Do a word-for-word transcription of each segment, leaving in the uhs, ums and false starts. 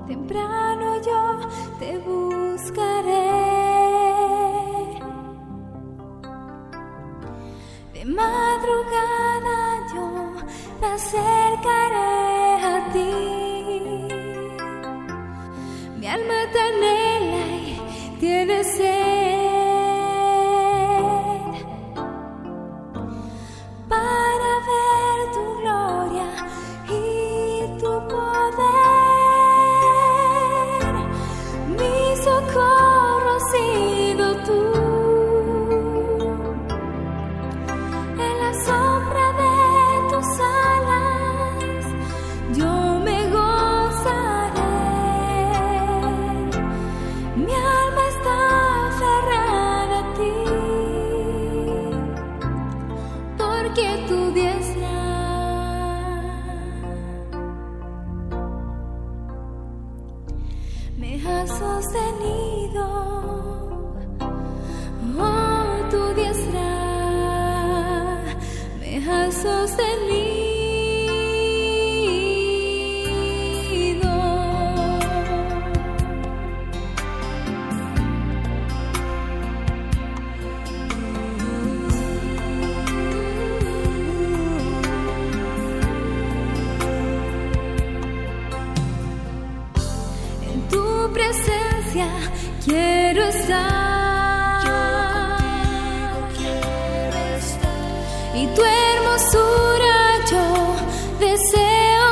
temprano yo te buscaré, de madrugada yo me acercaré a ti. Mi alma te anhela y tiene sed para ver tu gloria y tu poder. Mi socorro ha sido tú, en la sombra de tus alas yo me gozaré. Mi alma está aferrada a ti, porque tu diestra me ha sostenido. Oh, tu diestra me ha sostenido. En tu presencia quiero estar, yo contigo quiero estar, y tu hermosura yo deseo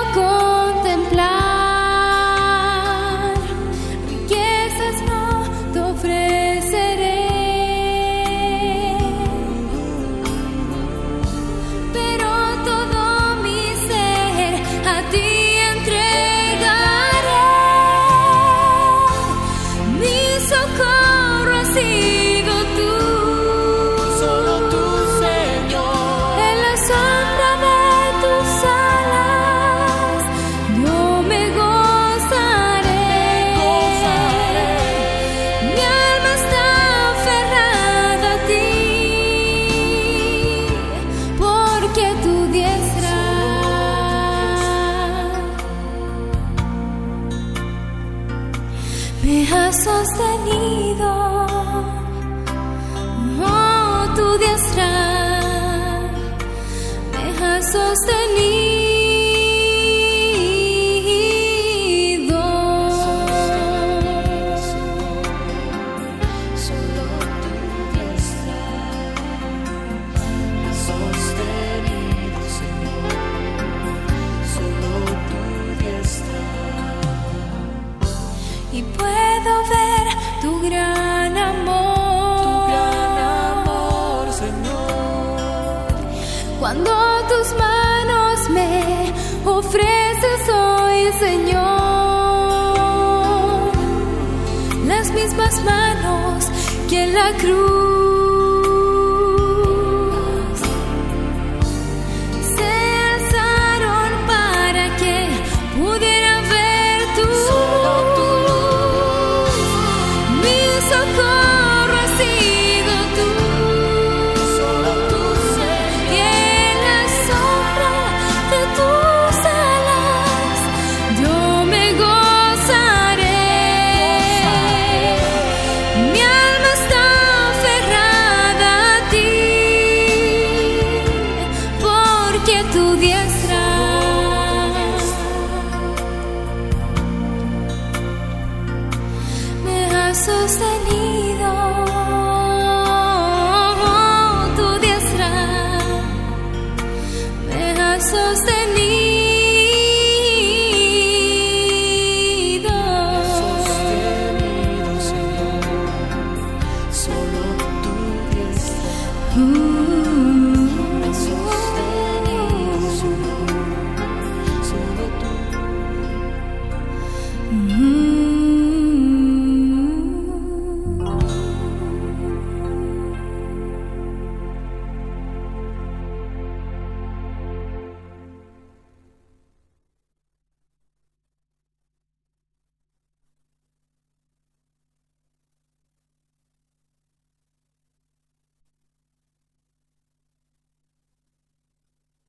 contemplar. Riquezas no te ofreceré, pero todo mi ser a ti entregaré. Mi socorro ha sido tú, solo tú, Señor. en la sombra de tus alas yo me gozaré. Gozaré. Mi alma está aferrada a ti, porque tu diestra me ha sostenido. Oh, tu diestra me ha sostenido. Solo tu diestra me ha sostenido, Señor. Solo tu diestra. Y puedo ver tu gran amor, Gran amor, Señor. cuando tus manos me ofreces hoy, Señor, las mismas manos que en la cruz se alzaron para que pudiera ver tu Solo tu luz. Mi socorro ha sido tú, Solo tú, Señor. y en la sombra de tus alas yo me gozaré. Mi alma está aferrada a ti, porque tu diestra me ha sostenido.